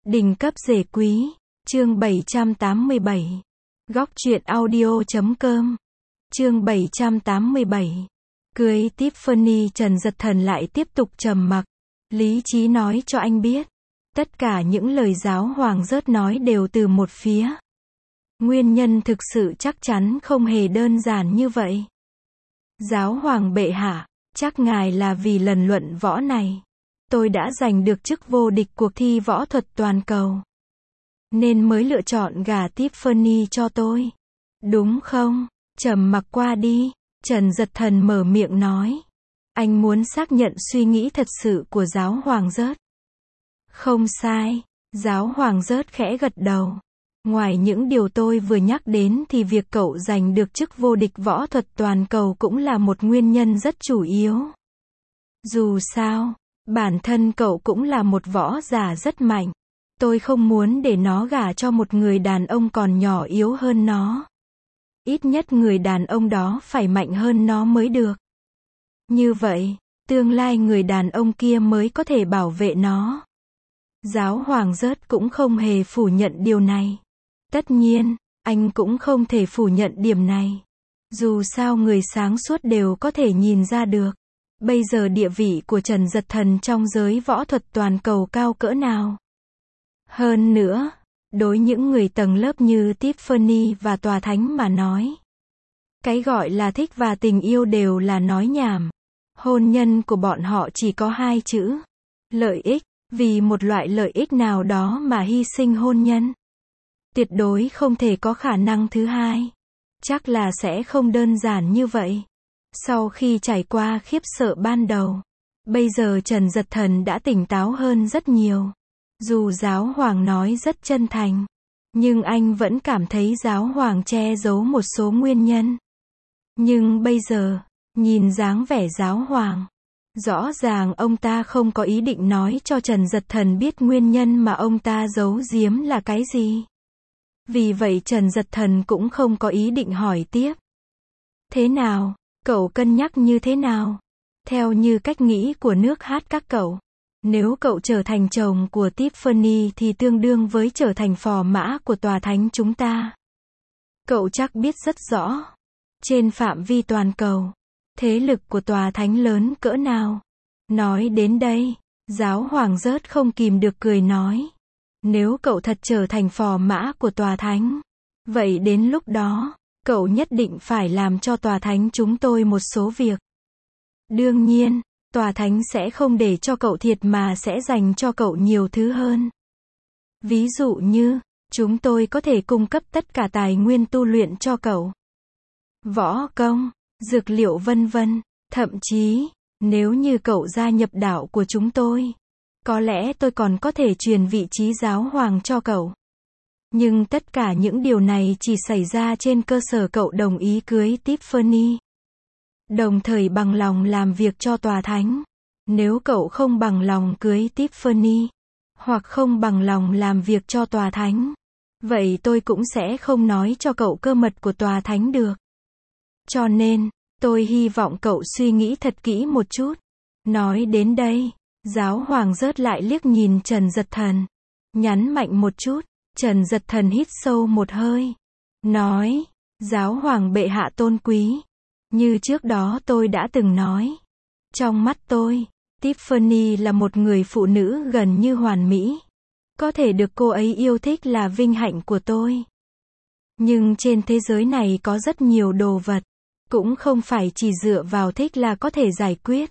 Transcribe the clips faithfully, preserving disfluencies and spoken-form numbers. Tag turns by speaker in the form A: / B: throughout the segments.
A: Đỉnh cấp rể quý, chương bảy trăm tám mươi bảy. Góc truyện audio chấm com. Chương bảy trăm tám mươi bảy. Cưới Tiffany. Trần Dật Thần lại tiếp tục trầm mặc. Lý trí nói cho anh biết, tất cả những lời giáo hoàng rớt nói đều từ một phía. Nguyên nhân thực sự chắc chắn không hề đơn giản như vậy. Giáo hoàng bệ hạ, chắc ngài là vì lần luận võ này, tôi đã giành được chức vô địch cuộc thi võ thuật toàn cầu, nên mới lựa chọn gả Tiffany cho tôi. Đúng không? Trầm mặc qua đi, Trần Dật Thần mở miệng nói. Anh muốn xác nhận suy nghĩ thật sự của giáo hoàng rớt. Không sai, giáo hoàng rớt khẽ gật đầu. Ngoài những điều tôi vừa nhắc đến thì việc cậu giành được chức vô địch võ thuật toàn cầu cũng là một nguyên nhân rất chủ yếu. Dù sao, bản thân cậu cũng là một võ giả rất mạnh. Tôi không muốn để nó gả cho một người đàn ông còn nhỏ yếu hơn nó. Ít nhất người đàn ông đó phải mạnh hơn nó mới được. Như vậy, tương lai người đàn ông kia mới có thể bảo vệ nó. Giáo hoàng rớt cũng không hề phủ nhận điều này. Tất nhiên, anh cũng không thể phủ nhận điểm này. Dù sao người sáng suốt đều có thể nhìn ra được. Bây giờ địa vị của Trần Dật Thần trong giới võ thuật toàn cầu cao cỡ nào. Hơn nữa, đối những người tầng lớp như Tiffany và Tòa Thánh mà nói, cái gọi là thích và tình yêu đều là nói nhảm. Hôn nhân của bọn họ chỉ có hai chữ: lợi ích. Vì một loại lợi ích nào đó mà hy sinh hôn nhân, tuyệt đối không thể có khả năng thứ hai. Chắc là sẽ không đơn giản như vậy. Sau khi trải qua khiếp sợ ban đầu, bây giờ Trần Dật Thần đã tỉnh táo hơn rất nhiều. Dù giáo hoàng nói rất chân thành, nhưng anh vẫn cảm thấy giáo hoàng che giấu một số nguyên nhân. Nhưng bây giờ, nhìn dáng vẻ giáo hoàng, rõ ràng ông ta không có ý định nói cho Trần Dật Thần biết nguyên nhân mà ông ta giấu giếm là cái gì. Vì vậy Trần Dật Thần cũng không có ý định hỏi tiếp. Thế nào? Cậu cân nhắc như thế nào? Theo như cách nghĩ của nước hát các cậu, nếu cậu trở thành chồng của Tiffany thì tương đương với trở thành phò mã của Tòa Thánh chúng ta. Cậu chắc biết rất rõ, trên phạm vi toàn cầu, thế lực của Tòa Thánh lớn cỡ nào. Nói đến đây, giáo hoàng rớt không kìm được cười nói. Nếu cậu thật trở thành phò mã của Tòa Thánh, vậy đến lúc đó, cậu nhất định phải làm cho Tòa Thánh chúng tôi một số việc. Đương nhiên, Tòa Thánh sẽ không để cho cậu thiệt mà sẽ dành cho cậu nhiều thứ hơn. Ví dụ như, chúng tôi có thể cung cấp tất cả tài nguyên tu luyện cho cậu. Võ công, dược liệu vân vân. Thậm chí, nếu như cậu gia nhập đạo của chúng tôi, có lẽ tôi còn có thể truyền vị trí giáo hoàng cho cậu. Nhưng tất cả những điều này chỉ xảy ra trên cơ sở cậu đồng ý cưới Tiffany, đồng thời bằng lòng làm việc cho Tòa Thánh. Nếu cậu không bằng lòng cưới Tiffany, hoặc không bằng lòng làm việc cho Tòa Thánh, vậy tôi cũng sẽ không nói cho cậu cơ mật của Tòa Thánh được. Cho nên, tôi hy vọng cậu suy nghĩ thật kỹ một chút. Nói đến đây, giáo hoàng rớt lại liếc nhìn Trần Dật Thần, nhấn mạnh một chút. Trần Dật Thần hít sâu một hơi, nói, giáo hoàng bệ hạ tôn quý, như trước đó tôi đã từng nói, trong mắt tôi, Tiffany là một người phụ nữ gần như hoàn mỹ. Có thể được cô ấy yêu thích là vinh hạnh của tôi. Nhưng trên thế giới này có rất nhiều đồ vật, cũng không phải chỉ dựa vào thích là có thể giải quyết.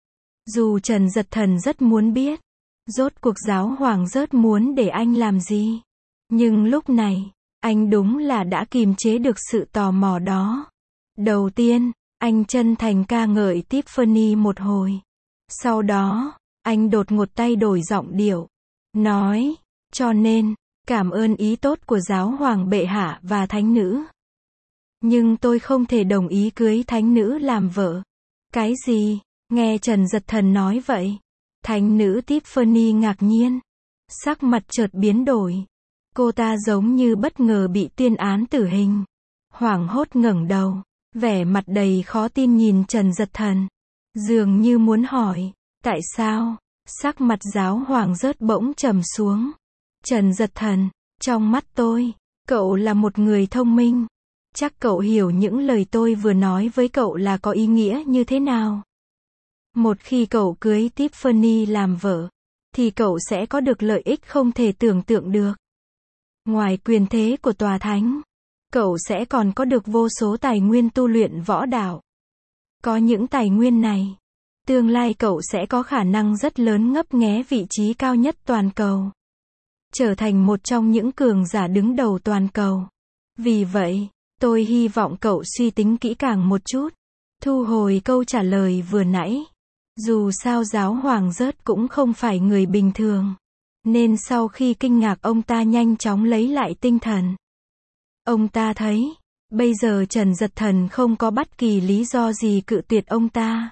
A: Dù Trần Dật Thần rất muốn biết, rốt cuộc giáo hoàng rớt muốn để anh làm gì. Nhưng lúc này, anh đúng là đã kìm chế được sự tò mò đó. Đầu tiên, anh chân thành ca ngợi Tiffany một hồi. Sau đó, anh đột ngột tay đổi giọng điệu, nói, cho nên, cảm ơn ý tốt của giáo hoàng bệ hạ và thánh nữ. Nhưng tôi không thể đồng ý cưới thánh nữ làm vợ. Cái gì? Nghe Trần Dật Thần nói vậy, thánh nữ Tiffany ngạc nhiên, sắc mặt chợt biến đổi. Cô ta giống như bất ngờ bị tuyên án tử hình. Hoảng hốt ngẩng đầu, vẻ mặt đầy khó tin nhìn Trần Dật Thần, dường như muốn hỏi, tại sao? Sắc mặt giáo hoàng rớt bỗng trầm xuống. Trần Dật Thần, trong mắt tôi, cậu là một người thông minh. Chắc cậu hiểu những lời tôi vừa nói với cậu là có ý nghĩa như thế nào. Một khi cậu cưới Tiffany làm vợ, thì cậu sẽ có được lợi ích không thể tưởng tượng được. Ngoài quyền thế của tòa thánh, cậu sẽ còn có được vô số tài nguyên tu luyện võ đạo. Có những tài nguyên này, tương lai cậu sẽ có khả năng rất lớn ngấp nghé vị trí cao nhất toàn cầu. Trở thành một trong những cường giả đứng đầu toàn cầu. Vì vậy, tôi hy vọng cậu suy tính kỹ càng một chút. Thu hồi câu trả lời vừa nãy. Dù sao giáo hoàng rớt cũng không phải người bình thường. Nên sau khi kinh ngạc ông ta nhanh chóng lấy lại tinh thần. Ông ta thấy, bây giờ Trần Dật Thần không có bất kỳ lý do gì cự tuyệt ông ta.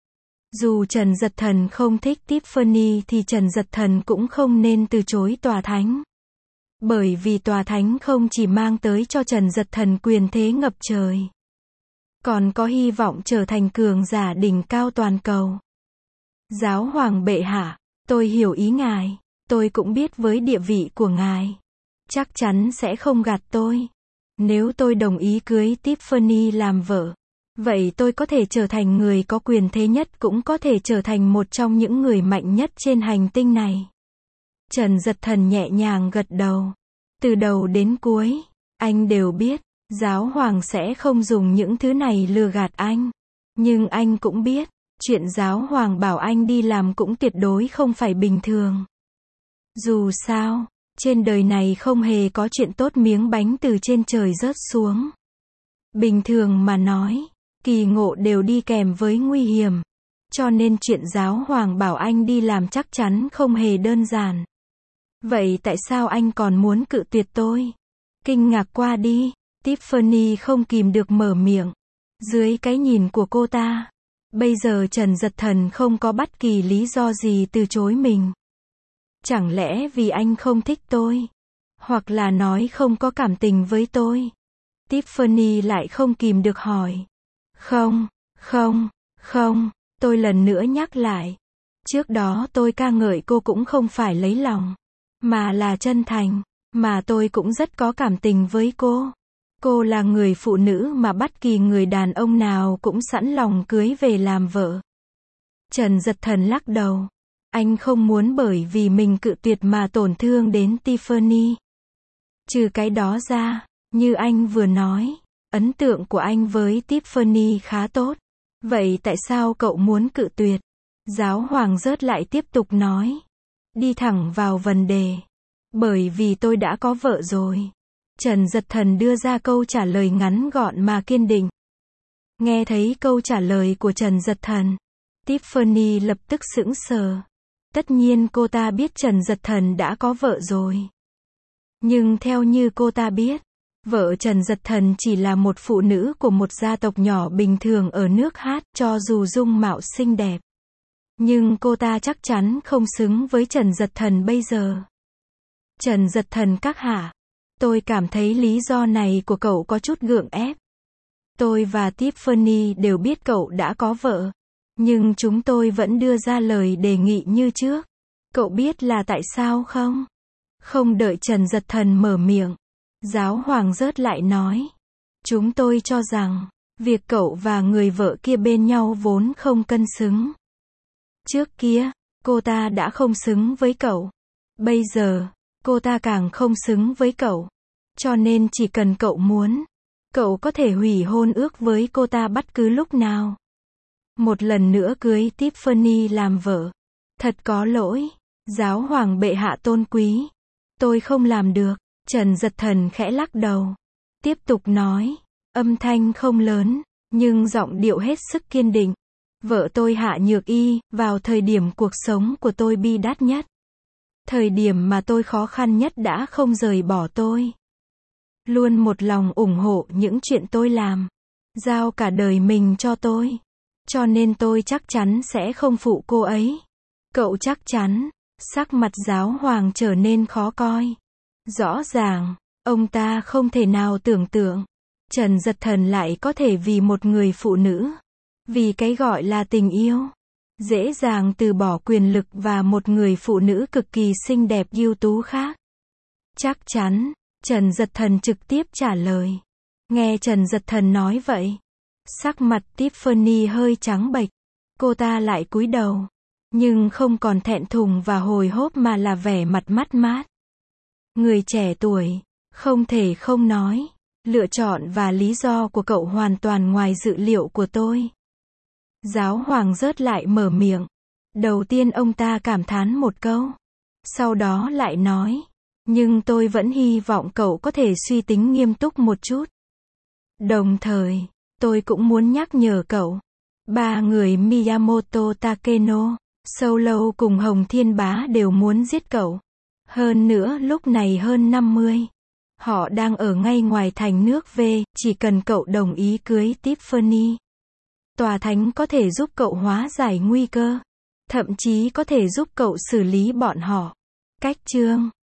A: Dù Trần Dật Thần không thích Tiffany thì Trần Dật Thần cũng không nên từ chối tòa thánh. Bởi vì tòa thánh không chỉ mang tới cho Trần Dật Thần quyền thế ngập trời, còn có hy vọng trở thành cường giả đỉnh cao toàn cầu. Giáo hoàng bệ hạ, tôi hiểu ý ngài, tôi cũng biết với địa vị của ngài, chắc chắn sẽ không gạt tôi. Nếu tôi đồng ý cưới Tiffany làm vợ, vậy tôi có thể trở thành người có quyền thế nhất, cũng có thể trở thành một trong những người mạnh nhất trên hành tinh này. Trần Dật Thần nhẹ nhàng gật đầu. Từ đầu đến cuối, anh đều biết, giáo hoàng sẽ không dùng những thứ này lừa gạt anh. Nhưng anh cũng biết, chuyện giáo hoàng bảo anh đi làm cũng tuyệt đối không phải bình thường. Dù sao, trên đời này không hề có chuyện tốt miếng bánh từ trên trời rớt xuống. Bình thường mà nói, kỳ ngộ đều đi kèm với nguy hiểm. Cho nên chuyện giáo hoàng bảo anh đi làm chắc chắn không hề đơn giản. Vậy tại sao anh còn muốn cự tuyệt tôi? Kinh ngạc qua đi, Tiffany không kìm được mở miệng. Dưới cái nhìn của cô ta, bây giờ Trần Dật Thần không có bất kỳ lý do gì từ chối mình. Chẳng lẽ vì anh không thích tôi? Hoặc là nói không có cảm tình với tôi? Tiffany lại không kìm được hỏi. Không, không, không, tôi lần nữa nhắc lại. Trước đó tôi ca ngợi cô cũng không phải lấy lòng, mà là chân thành, mà tôi cũng rất có cảm tình với cô. Cô là người phụ nữ mà bất kỳ người đàn ông nào cũng sẵn lòng cưới về làm vợ. Trần Dật Thần lắc đầu. Anh không muốn bởi vì mình cự tuyệt mà tổn thương đến Tiffany. Trừ cái đó ra, như anh vừa nói, ấn tượng của anh với Tiffany khá tốt. Vậy tại sao cậu muốn cự tuyệt? Giáo hoàng rớt lại tiếp tục nói. Đi thẳng vào vấn đề. Bởi vì tôi đã có vợ rồi. Trần Dật Thần đưa ra câu trả lời ngắn gọn mà kiên định. Nghe thấy câu trả lời của Trần Dật Thần, Tiffany lập tức sững sờ. Tất nhiên cô ta biết Trần Dật Thần đã có vợ rồi. Nhưng theo như cô ta biết, vợ Trần Dật Thần chỉ là một phụ nữ của một gia tộc nhỏ bình thường ở nước Hát, cho dù dung mạo xinh đẹp. Nhưng cô ta chắc chắn không xứng với Trần Dật Thần bây giờ. Trần Dật Thần các hạ, tôi cảm thấy lý do này của cậu có chút gượng ép. Tôi và Tiffany đều biết cậu đã có vợ. Nhưng chúng tôi vẫn đưa ra lời đề nghị như trước. Cậu biết là tại sao không? Không đợi Trần Dật Thần mở miệng, giáo hoàng rớt lại nói. Chúng tôi cho rằng, việc cậu và người vợ kia bên nhau vốn không cân xứng. Trước kia, cô ta đã không xứng với cậu. Bây giờ, cô ta càng không xứng với cậu. Cho nên chỉ cần cậu muốn, cậu có thể hủy hôn ước với cô ta bất cứ lúc nào. Một lần nữa cưới Tiffany làm vợ. Thật có lỗi, giáo hoàng bệ hạ tôn quý. Tôi không làm được. Trần Dật Thần khẽ lắc đầu. Tiếp tục nói, âm thanh không lớn, nhưng giọng điệu hết sức kiên định. Vợ tôi Hạ Nhược Y, vào thời điểm cuộc sống của tôi bi đát nhất. Thời điểm mà tôi khó khăn nhất đã không rời bỏ tôi. Luôn một lòng ủng hộ những chuyện tôi làm. Giao cả đời mình cho tôi. Cho nên tôi chắc chắn sẽ không phụ cô ấy. Cậu chắc chắn. Sắc mặt giáo hoàng trở nên khó coi. Rõ ràng, ông ta không thể nào tưởng tượng. Trần Dật Thần lại có thể vì một người phụ nữ. Vì cái gọi là tình yêu. Dễ dàng từ bỏ quyền lực và một người phụ nữ cực kỳ xinh đẹp ưu tú khác. Chắc chắn, Trần Giật Thần trực tiếp trả lời. Nghe Trần Giật Thần nói vậy, sắc mặt Tiffany hơi trắng bệch. Cô ta lại cúi đầu, nhưng không còn thẹn thùng và hồi hộp mà là vẻ mặt mất mát. Người trẻ tuổi, không thể không nói, lựa chọn và lý do của cậu hoàn toàn ngoài dự liệu của tôi. Giáo hoàng rớt lại mở miệng. Đầu tiên ông ta cảm thán một câu. Sau đó lại nói. Nhưng tôi vẫn hy vọng cậu có thể suy tính nghiêm túc một chút. Đồng thời, tôi cũng muốn nhắc nhở cậu. Ba người Miyamoto Takeno, Solo cùng Hồng Thiên Bá đều muốn giết cậu. Hơn nữa lúc này hơn năm mươi. Họ đang ở ngay ngoài thành nước V, chỉ cần cậu đồng ý cưới Tiffany. Tòa thánh có thể giúp cậu hóa giải nguy cơ. Thậm chí có thể giúp cậu xử lý bọn họ. Cách chương